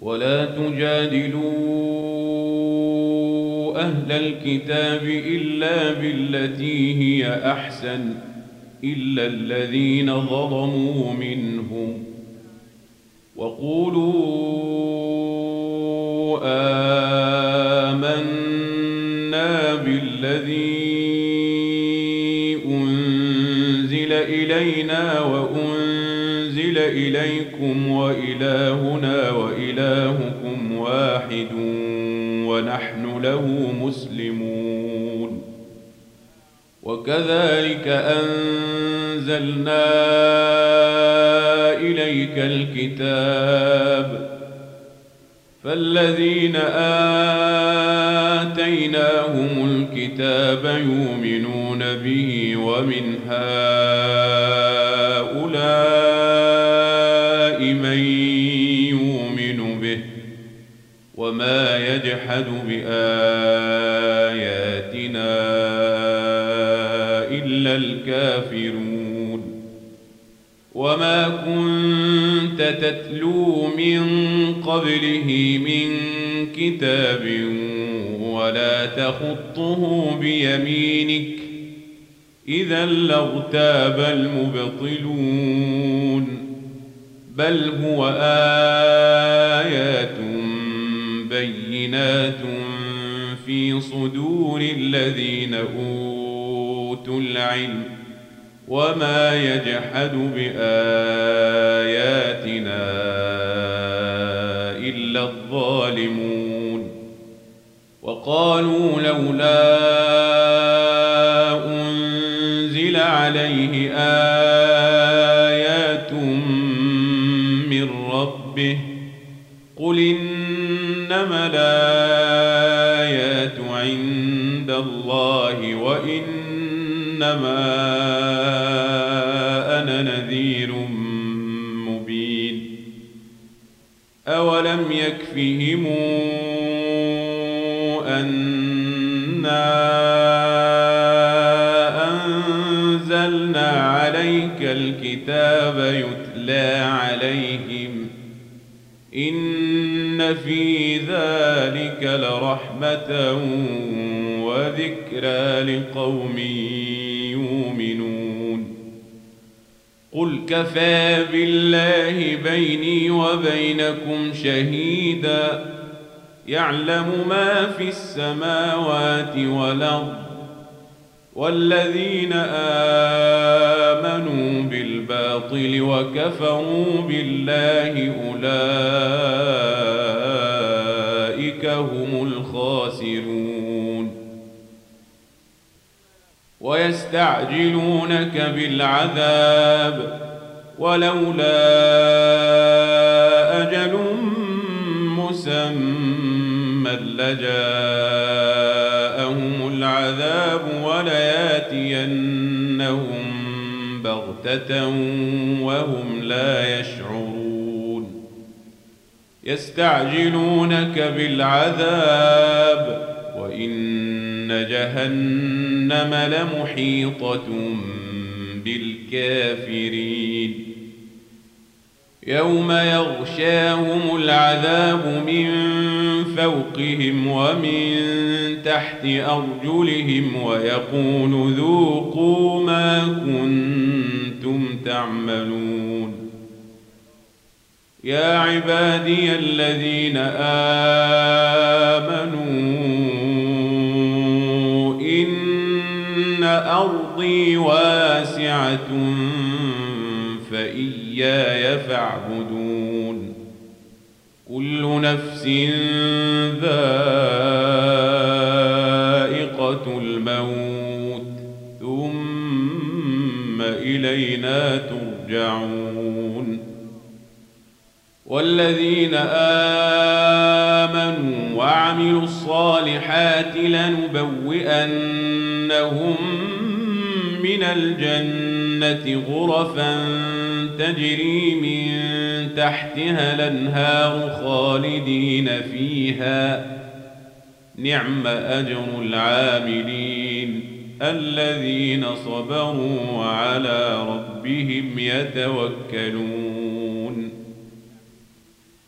ولا تجادلوا أهل الكتاب إلا بالتي هي أحسن إلا الذين ظلموا منهم، وقولوا آمنا بالذي أنزل إلينا وأنزل إليكم وإلهنا وإلهكم واحد ونحن له مسلمون. وكذلك أنزلنا إليك الكتاب، فالذين آتيناهم الكتاب يؤمنون به، ومن هؤلاء من يؤمن به، وما يجحد بآياتنا إلا الكافرون. وما كنت تتلو من قبله من كتاب ولا تخطه بيمينك، إذا لارتاب المبطلون، بل هو آيات بينات في صدور الذين أوتوا العلم، وما يجحد بآياتنا إلا الظالمون. وقالوا لولا أنزل عليه آيات من ربه، قل إنما الآيات عند الله وإنما أنا نذير مبين. أولم يكفهم أنا أنزلنا عليك الكتاب يتلى عليهم، إن في ذلك لرحمة وذكرى لقوم يؤمنون. قل كفى بالله بيني وبينكم شهيدا، يعلم ما في السماوات والأرض، والذين آمنوا بالباطل وكفروا بالله أولئك هم الخاسرون. ويستعجلونك بالعذاب ولولا أجل مسمى لجاءهم العذاب ولياتينهم بغتة وهم لا يشعرون. يستعجلونك بالعذاب وإن جهنم لمحيطة بالكافرين. يوم يغشاهم العذاب من فوقهم ومن تحت أرجلهم ويقول ذوقوا ما كنتم تعملون. يا عبادي الذين آمنوا إن أرضي واسعة فإياي فاعبدون. كل نفس ذائقة الموت ثم إلينا ترجعون. والذين آمنوا وعملوا الصالحات لنبوئنهم من الجنة غرفا تجري من تحتها الأنهار خالدين فيها، نعم أجر العاملين الذين صبروا وعلى ربهم يتوكلون.